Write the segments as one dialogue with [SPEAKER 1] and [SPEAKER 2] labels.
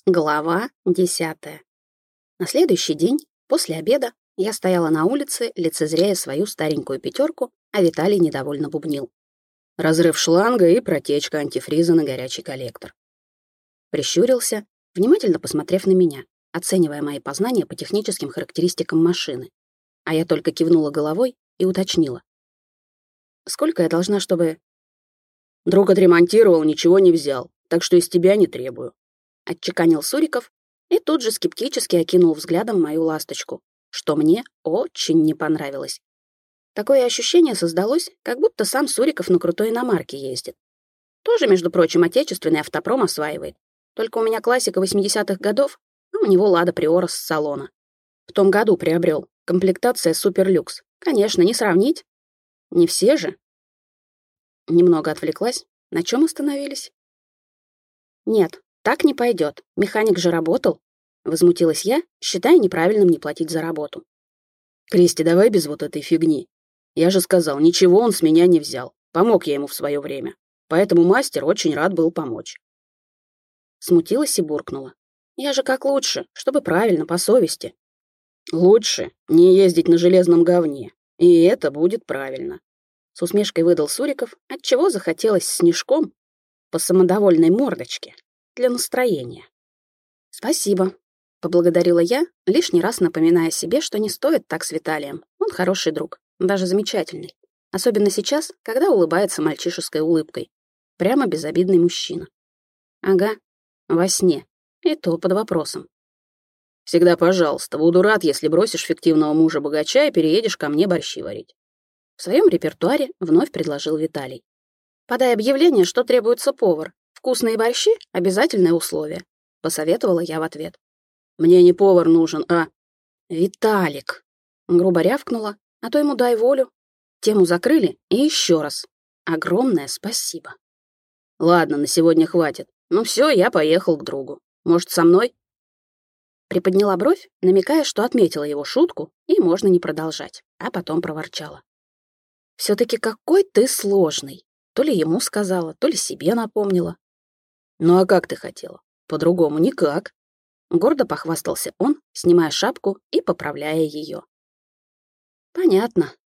[SPEAKER 1] Глава 10. На следующий день, после обеда, я стояла на улице, лицезрея свою старенькую пятерку, а Виталий недовольно бубнил. Разрыв шланга и протечка антифриза на горячий коллектор. Прищурился, внимательно посмотрев на меня, оценивая мои познания по техническим характеристикам машины. А я только кивнула головой и уточнила. Сколько я должна, чтобы... Друг отремонтировал, ничего не взял, так что из тебя не требую. Отчеканил Суриков и тут же скептически окинул взглядом мою ласточку, что мне очень не понравилось. Такое ощущение создалось, как будто сам Суриков на крутой иномарке ездит. Тоже, между прочим, отечественный автопром осваивает. Только у меня классика 80-х годов, а у него Лада Приора с салона. В том году приобрел. Комплектация суперлюкс. Конечно, не сравнить. Не все же. Немного отвлеклась. На чем остановились? Нет, так не пойдет. Механик же работал. Возмутилась я, считая неправильным не платить за работу. Кристи, давай без вот этой фигни. Я же сказал, ничего он с меня не взял. Помог я ему в свое время. Поэтому мастер очень рад был помочь. Смутилась и буркнула. Я же как лучше, чтобы правильно, по совести. Лучше не ездить на железном говне. И это будет правильно. С усмешкой выдал Суриков, отчего захотелось снежком по самодовольной мордочке для настроения. Спасибо, поблагодарила я, лишний раз напоминая себе, что не стоит так с Виталием. Он хороший друг, даже замечательный. Особенно сейчас, когда улыбается мальчишеской улыбкой. Прямо безобидный мужчина. Ага, во сне. И то под вопросом. Всегда пожалуйста, буду рад, если бросишь фиктивного мужа-богача и переедешь ко мне борщи варить. В своем репертуаре вновь предложил Виталий. Подай объявление, что требуется повар. Вкусные борщи — обязательное условие. Посоветовала я в ответ. Мне не повар нужен, а... Виталик. Грубо рявкнула, а то ему дай волю. Тему закрыли, и еще раз. Огромное спасибо. Ладно, на сегодня хватит. Ну все, я поехал к другу. Может, со мной? Приподняла бровь, намекая, что отметила его шутку, и можно не продолжать, а потом проворчала. Все-таки какой ты сложный. То ли ему сказала, то ли себе напомнила. Ну а как ты хотела? По-другому никак. Гордо похвастался он, снимая шапку и поправляя ее. Понятно.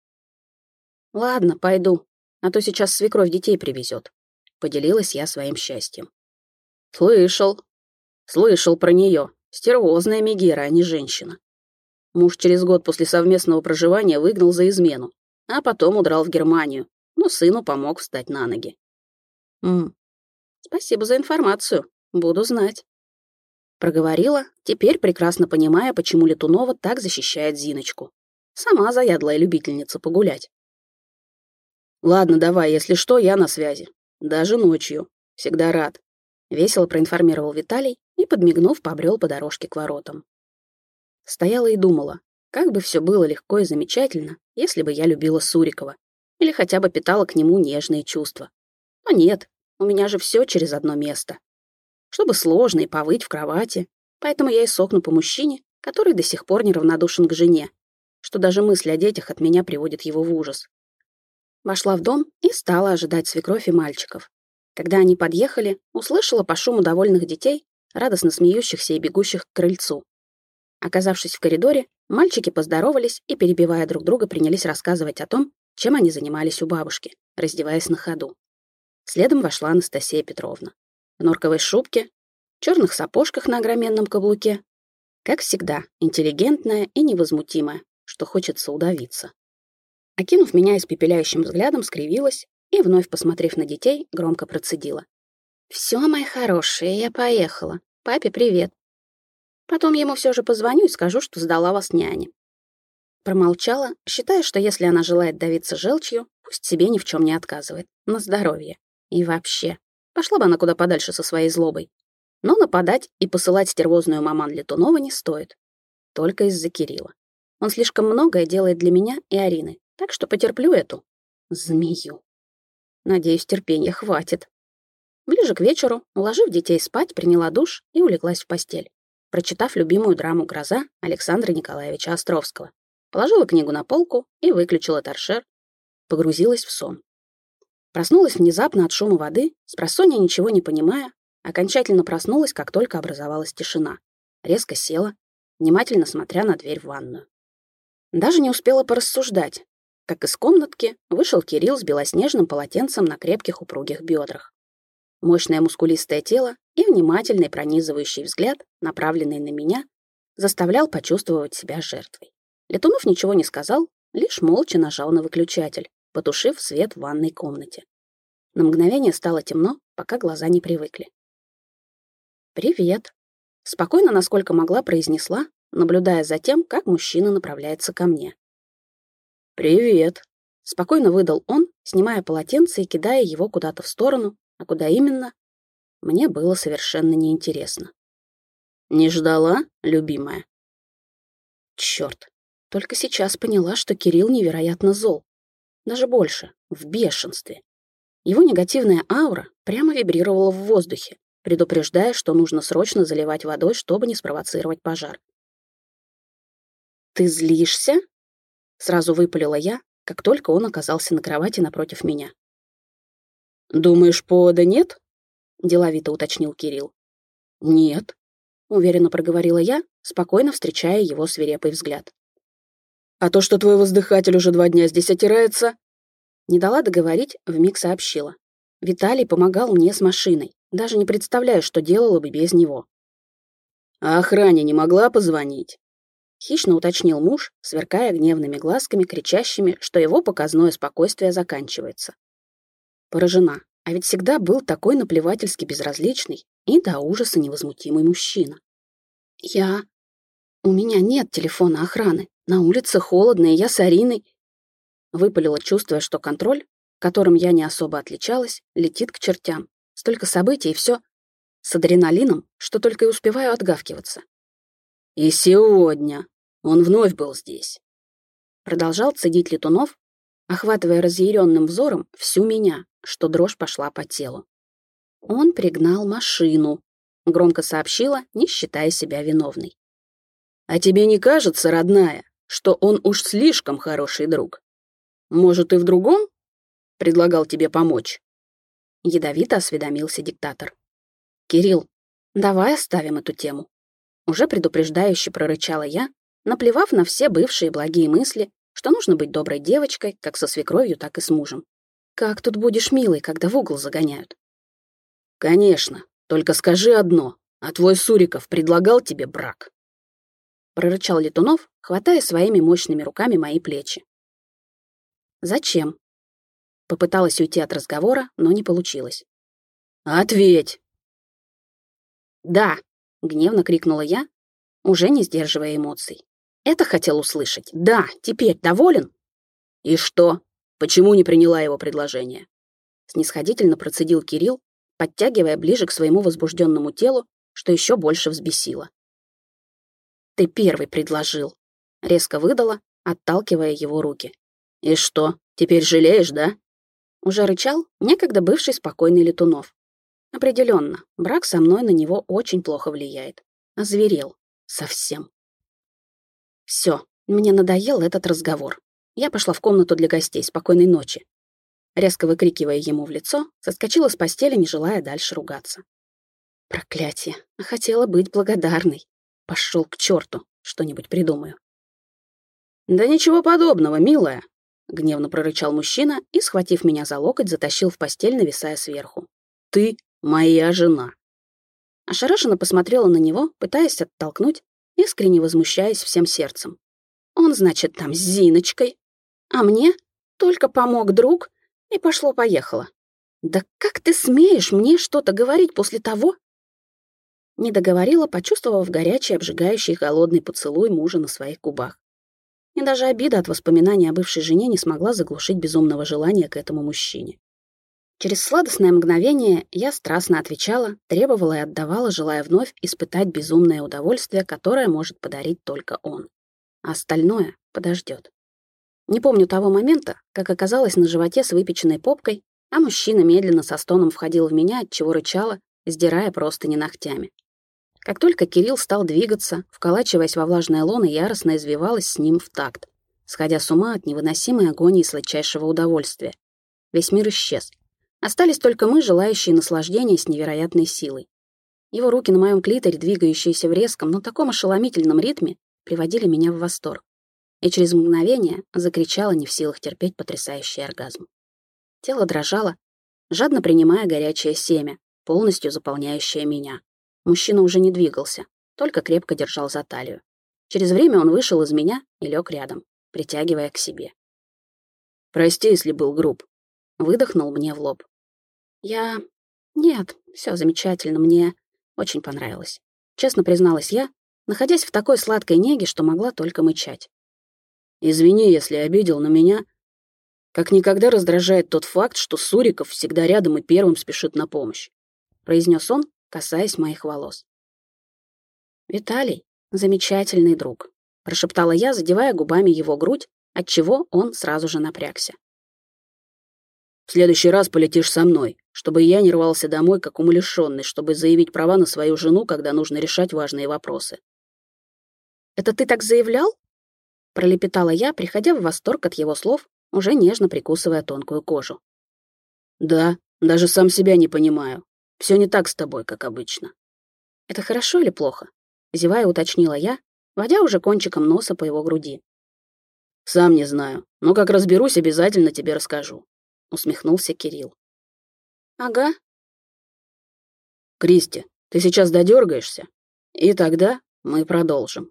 [SPEAKER 1] Ладно, пойду, а то сейчас свекровь детей привезет. Поделилась я своим счастьем. Слышал про нее. Стервозная Мегера, а не женщина. Муж через год после совместного проживания выгнал за измену, а потом удрал в Германию, но сыну помог встать на ноги. Спасибо за информацию, буду знать. Проговорила, теперь прекрасно понимая, почему Летунова так защищает Зиночку. Сама заядлая любительница погулять. Ладно, давай, если что, я на связи. Даже ночью. Всегда рад. Весело проинформировал Виталий и, подмигнув, побрел по дорожке к воротам. Стояла и думала, как бы все было легко и замечательно, если бы я любила Сурикова или хотя бы питала к нему нежные чувства. Но нет, у меня же все через одно место. Чтобы сложно и повыть в кровати, поэтому я и сохну по мужчине, который до сих пор неравнодушен к жене, что даже мысль о детях от меня приводит его в ужас. Вошла в дом и стала ожидать свекровь и мальчиков. Когда они подъехали, услышала по шуму довольных детей, радостно смеющихся и бегущих к крыльцу. Оказавшись в коридоре, мальчики поздоровались и, перебивая друг друга, принялись рассказывать о том, чем они занимались у бабушки, раздеваясь на ходу. Следом вошла Анастасия Петровна. В норковой шубке, черных сапожках на огроменном каблуке. Как всегда, интеллигентная и невозмутимая, что хочется удавиться. Окинув меня испепеляющим взглядом, скривилась и, вновь посмотрев на детей, громко процедила. «Все, мои хорошие, я поехала. Папе привет. Потом ему все же позвоню и скажу, что сдала вас няне». Промолчала, считая, что если она желает давиться желчью, пусть себе ни в чем не отказывает. На здоровье. И вообще, пошла бы она куда подальше со своей злобой. Но нападать и посылать стервозную маман Летунова не стоит. Только из-за Кирилла. Он слишком многое делает для меня и Арины, так что потерплю эту змею. Надеюсь, терпения хватит. Ближе к вечеру, уложив детей спать, приняла душ и улеглась в постель, прочитав любимую драму «Гроза» Александра Николаевича Островского. Положила книгу на полку и выключила торшер, погрузилась в сон. Проснулась внезапно от шума воды, спросонья ничего не понимая, окончательно проснулась, как только образовалась тишина. Резко села, внимательно смотря на дверь в ванную. Даже не успела порассуждать, как из комнатки вышел Кирилл с белоснежным полотенцем на крепких упругих бедрах. Мощное мускулистое тело и внимательный пронизывающий взгляд, направленный на меня, заставлял почувствовать себя жертвой. Летунов ничего не сказал, лишь молча нажал на выключатель, потушив свет в ванной комнате. На мгновение стало темно, пока глаза не привыкли. «Привет», — спокойно, насколько могла, произнесла, наблюдая за тем, как мужчина направляется ко мне. «Привет», — спокойно выдал он, снимая полотенце и кидая его куда-то в сторону, а куда именно, мне было совершенно неинтересно. «Не ждала, любимая?» Чёрт, только сейчас поняла, что Кирилл невероятно зол. Даже больше, в бешенстве. Его негативная аура прямо вибрировала в воздухе, предупреждая, что нужно срочно заливать водой, чтобы не спровоцировать пожар. «Ты злишься?» — сразу выпалила я, как только он оказался на кровати напротив меня. «Думаешь, повода нет?» — деловито уточнил Кирилл. «Нет», — уверенно проговорила я, спокойно встречая его свирепый взгляд. «А то, что твой воздыхатель уже 2 дня здесь отирается...» Не дала договорить, вмиг сообщила. Виталий помогал мне с машиной, даже не представляю, что делала бы без него. «А охране не могла позвонить?» Хищно уточнил муж, сверкая гневными глазками, кричащими, что его показное спокойствие заканчивается. Поражена, а ведь всегда был такой наплевательски безразличный и до ужаса невозмутимый мужчина. У меня нет телефона охраны, на улице холодно, и я с Ариной...» Выпалила, чувствуя, что контроль, которым я не особо отличалась, летит к чертям. Столько событий, и все с адреналином, что только и успеваю отгавкиваться. «И сегодня он вновь был здесь», — продолжал цедить Летунов, охватывая разъяренным взором всю меня, что дрожь пошла по телу. «Он пригнал машину», — громко сообщила, не считая себя виновной. «А тебе не кажется, родная, что он уж слишком хороший друг? Может, и в другом предлагал тебе помочь?» Ядовито осведомился диктатор. «Кирилл, давай оставим эту тему». Уже предупреждающе прорычала я, наплевав на все бывшие благие мысли, что нужно быть доброй девочкой, как со свекровью, так и с мужем. Как тут будешь милой, когда в угол загоняют? «Конечно, только скажи одно, а твой Суриков предлагал тебе брак?» Прорычал Летунов, хватая своими мощными руками мои плечи. «Зачем?» Попыталась уйти от разговора, но не получилось. «Ответь!» «Да!» — гневно крикнула я, уже не сдерживая эмоций. «Это хотел услышать. Да, теперь доволен?» «И что? Почему не приняла его предложение?» Снисходительно процедил Кирилл, подтягивая ближе к своему возбужденному телу, что еще больше взбесило. «Ты первый предложил», — резко выдала, отталкивая его руки. «И что, теперь жалеешь, да?» Уже рычал некогда бывший спокойный Летунов. Определенно, брак со мной на него очень плохо влияет. Озверел. Совсем. Все, мне надоел этот разговор. Я пошла в комнату для гостей. Спокойной ночи. Резко выкрикивая ему в лицо, соскочила с постели, не желая дальше ругаться. Проклятие. А хотела быть благодарной. Пошел к черту. Что-нибудь придумаю. «Да ничего подобного, милая», — гневно прорычал мужчина и, схватив меня за локоть, затащил в постель, нависая сверху. «Ты моя жена». Ошарашенно посмотрела на него, пытаясь оттолкнуть, искренне возмущаясь всем сердцем. Он, значит, там с Зиночкой, а мне только помог друг, и пошло-поехало. Да как ты смеешь мне что-то говорить после того? Не договорила, почувствовав горячий, обжигающий голодный поцелуй мужа на своих губах. И даже обида от воспоминаний о бывшей жене не смогла заглушить безумного желания к этому мужчине. Через сладостное мгновение я страстно отвечала, требовала и отдавала, желая вновь испытать безумное удовольствие, которое может подарить только он. А остальное подождет. Не помню того момента, как оказалась на животе с выпеченной попкой, а мужчина медленно со стоном входил в меня, отчего рычала, сдирая простыни ногтями. Как только Кирилл стал двигаться, вколачиваясь во влажное лоно, яростно извивалась с ним в такт, сходя с ума от невыносимой агонии сладчайшего удовольствия. Весь мир исчез. Остались только мы, желающие наслаждения с невероятной силой. Его руки на моем клиторе, двигающиеся в резком, но таком ошеломительном ритме, приводили меня в восторг. И через мгновение закричала, не в силах терпеть потрясающий оргазм. Тело дрожало, жадно принимая горячее семя, полностью заполняющее меня. Мужчина уже не двигался, только крепко держал за талию. Через время он вышел из меня и лег рядом, притягивая к себе. «Прости, если был груб», — выдохнул мне в лоб. Нет, все замечательно, мне очень понравилось. Честно призналась я, находясь в такой сладкой неге, что могла только мычать. «Извини, если обидел, но меня как никогда раздражает тот факт, что Суриков всегда рядом и первым спешит на помощь», — произнес он, касаясь моих волос. «Виталий — замечательный друг», — прошептала я, задевая губами его грудь, отчего он сразу же напрягся. «В следующий раз полетишь со мной, чтобы я не рвался домой, как умалишенный, чтобы заявить права на свою жену, когда нужно решать важные вопросы». «Это ты так заявлял?» — пролепетала я, приходя в восторг от его слов, уже нежно прикусывая тонкую кожу. «Да, даже сам себя не понимаю. Все не так с тобой, как обычно». «Это хорошо или плохо?» — зевая уточнила я, водя уже кончиком носа по его груди. «Сам не знаю, но как разберусь, обязательно тебе расскажу», — усмехнулся Кирилл. «Ага». «Кристи, ты сейчас додергаешься, и тогда мы продолжим».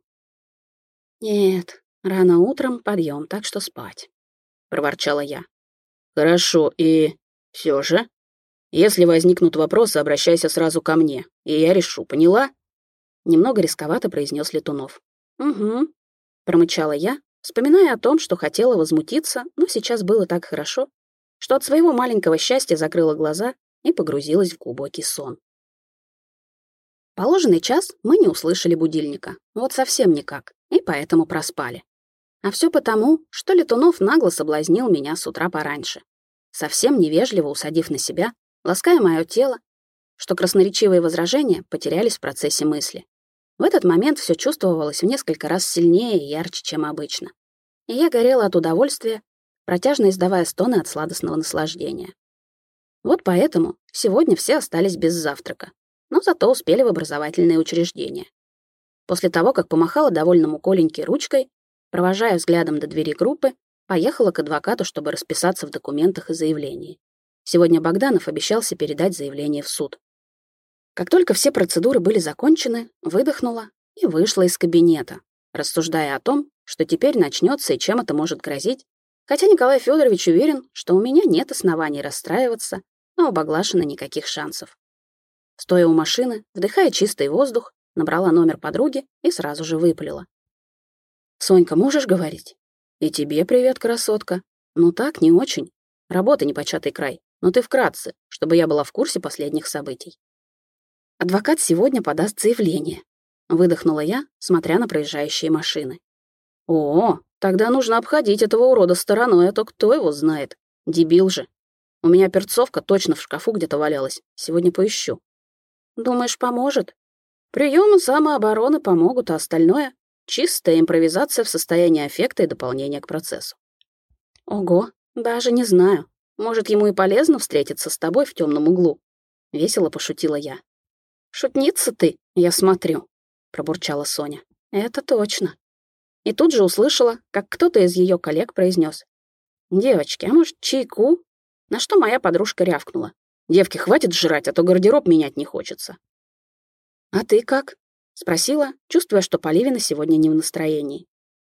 [SPEAKER 1] «Нет, рано утром подъем, так что спать», — проворчала я. «Хорошо, и все же, если возникнут вопросы, обращайся сразу ко мне, и я решу, поняла?» Немного рисковато произнес Летунов. «Угу», — промычала я, вспоминая о том, что хотела возмутиться, но сейчас было так хорошо, что от своего маленького счастья закрыла глаза и погрузилась в глубокий сон. В положенный час мы не услышали будильника, вот совсем никак, и поэтому проспали. А все потому, что Летунов нагло соблазнил меня с утра пораньше, совсем невежливо усадив на себя, лаская мое тело, что красноречивые возражения потерялись в процессе мысли. В этот момент все чувствовалось в несколько раз сильнее и ярче, чем обычно. И я горела от удовольствия, протяжно издавая стоны от сладостного наслаждения. Вот поэтому сегодня все остались без завтрака, но зато успели в образовательное учреждение. После того, как помахала довольному Коленьке ручкой, провожая взглядом до двери группы, поехала к адвокату, чтобы расписаться в документах и заявлении. Сегодня Богданов обещался передать заявление в суд. Как только все процедуры были закончены, выдохнула и вышла из кабинета, рассуждая о том, что теперь начнется и чем это может грозить, хотя Николай Федорович уверен, что у меня нет оснований расстраиваться, а у Баглашина никаких шансов. Стоя у машины, вдыхая чистый воздух, набрала номер подруги и сразу же выпалила. «Сонька, можешь говорить?» «И тебе привет, красотка. Ну так, не очень. Работа непочатый край, но ты вкратце, чтобы я была в курсе последних событий». «Адвокат сегодня подаст заявление», — выдохнула я, смотря на проезжающие машины. «О, тогда нужно обходить этого урода стороной, а то кто его знает. Дебил же. У меня перцовка точно в шкафу где-то валялась. Сегодня поищу». «Думаешь, поможет?» «Приемы самообороны помогут, а остальное — чистая импровизация в состоянии аффекта и дополнения к процессу». «Ого, даже не знаю. Может, ему и полезно встретиться с тобой в темном углу?» — весело пошутила я. «Шутница ты, я смотрю», — пробурчала Соня. «Это точно». И тут же услышала, как кто-то из ее коллег произнес: «Девочки, а может, чайку?» На что моя подружка рявкнула: «Девки, хватит жрать, а то гардероб менять не хочется». «А ты как?» — спросила, чувствуя, что Поливина сегодня не в настроении.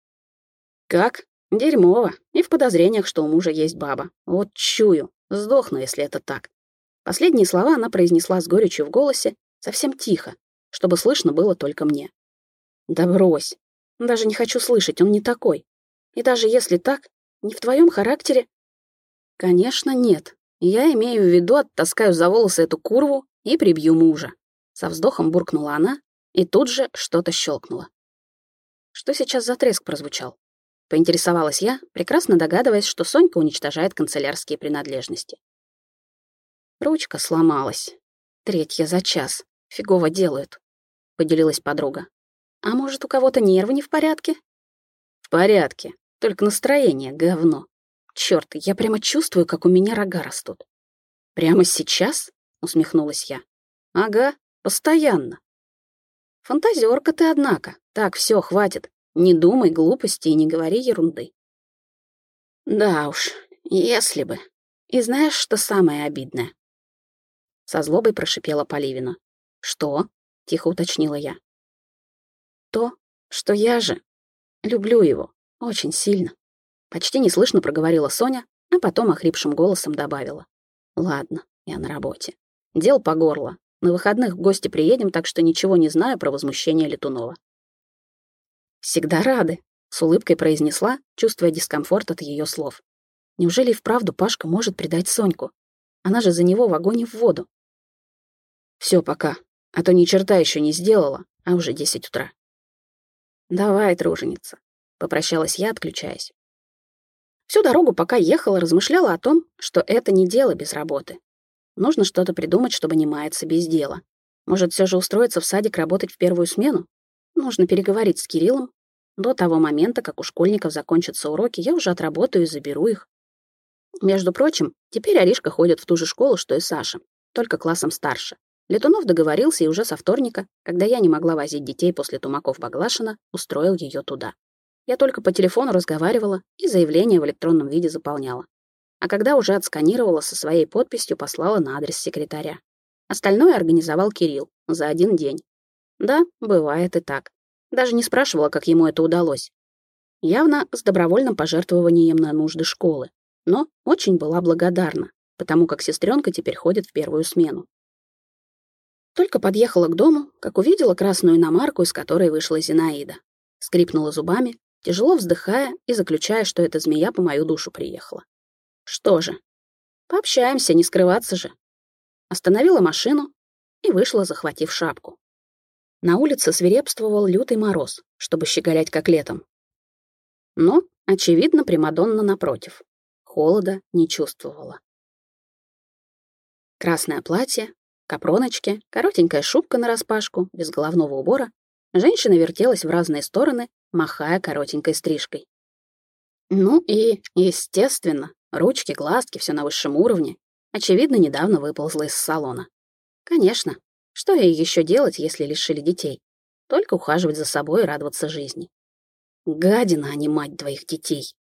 [SPEAKER 1] «Как? Дерьмово. И в подозрениях, что у мужа есть баба. Вот чую. Сдохну, если это так». Последние слова она произнесла с горечью в голосе, совсем тихо, чтобы слышно было только мне. «Да брось. Даже не хочу слышать, он не такой. И даже если так, не в твоем характере...» «Конечно, нет. Я имею в виду, оттаскаю за волосы эту курву и прибью мужа». Со вздохом буркнула она, и тут же что-то щелкнуло. Что сейчас за треск прозвучал? Поинтересовалась я, прекрасно догадываясь, что Сонька уничтожает канцелярские принадлежности. Ручка сломалась. 3 за час. Фигово делают, поделилась подруга. А может, у кого-то нервы не в порядке? В порядке, только настроение говно. Чёрт, я прямо чувствую, как у меня рога растут. Прямо сейчас? Усмехнулась я. Ага, Постоянно. Фантазерка ты, однако. Так, все, хватит. Не думай глупости и не говори ерунды. Да уж, если бы. И знаешь, что самое обидное? Со злобой прошипела Поливина. Что? Тихо уточнила я. То, что я же люблю его очень сильно. Почти неслышно проговорила Соня, а потом охрипшим голосом добавила. Ладно, я на работе. Дел по горло. На выходных в гости приедем, так что ничего не знаю про возмущение Летунова. Всегда рады, с улыбкой произнесла, чувствуя дискомфорт от ее слов. Неужели и вправду Пашка может предать Соньку? Она же за него в огонь и в воду. Все, пока, а то ни черта еще не сделала, а уже 10 утра. Давай, труженица, попрощалась я, отключаясь. Всю дорогу, пока ехала, размышляла о том, что это не дело без работы. Нужно что-то придумать, чтобы не маяться без дела. Может, все же устроиться в садик работать в первую смену? Нужно переговорить с Кириллом. До того момента, как у школьников закончатся уроки, я уже отработаю и заберу их. Между прочим, теперь Аришка ходит в ту же школу, что и Саша, только классом старше. Летунов договорился и уже со вторника, когда я не могла возить детей после Тумаков-Баглашина, устроил ее туда. Я только по телефону разговаривала и заявление в электронном виде заполняла. А когда уже отсканировала со своей подписью, послала на адрес секретаря. Остальное организовал Кирилл за один день. Да, бывает и так. Даже не спрашивала, как ему это удалось. Явно с добровольным пожертвованием на нужды школы. Но очень была благодарна, потому как сестренка теперь ходит в первую смену. Только подъехала к дому, как увидела красную иномарку, из которой вышла Зинаида. Скрипнула зубами, тяжело вздыхая и заключая, что эта змея по мою душу приехала. Что же, пообщаемся, не скрываться же. Остановила машину и вышла, захватив шапку. На улице свирепствовал лютый мороз, чтобы щеголять как летом. Но, очевидно, Примадонна напротив. Холода не чувствовала. Красное платье, капроночки, коротенькая шубка нараспашку, без головного убора. Женщина вертелась в разные стороны, махая коротенькой стрижкой. Ну и, естественно, ручки, глазки, все на высшем уровне. Очевидно, недавно выползла из салона. Конечно, что ей еще делать, если лишили детей? Только ухаживать за собой и радоваться жизни. Гадина, а не мать двоих детей.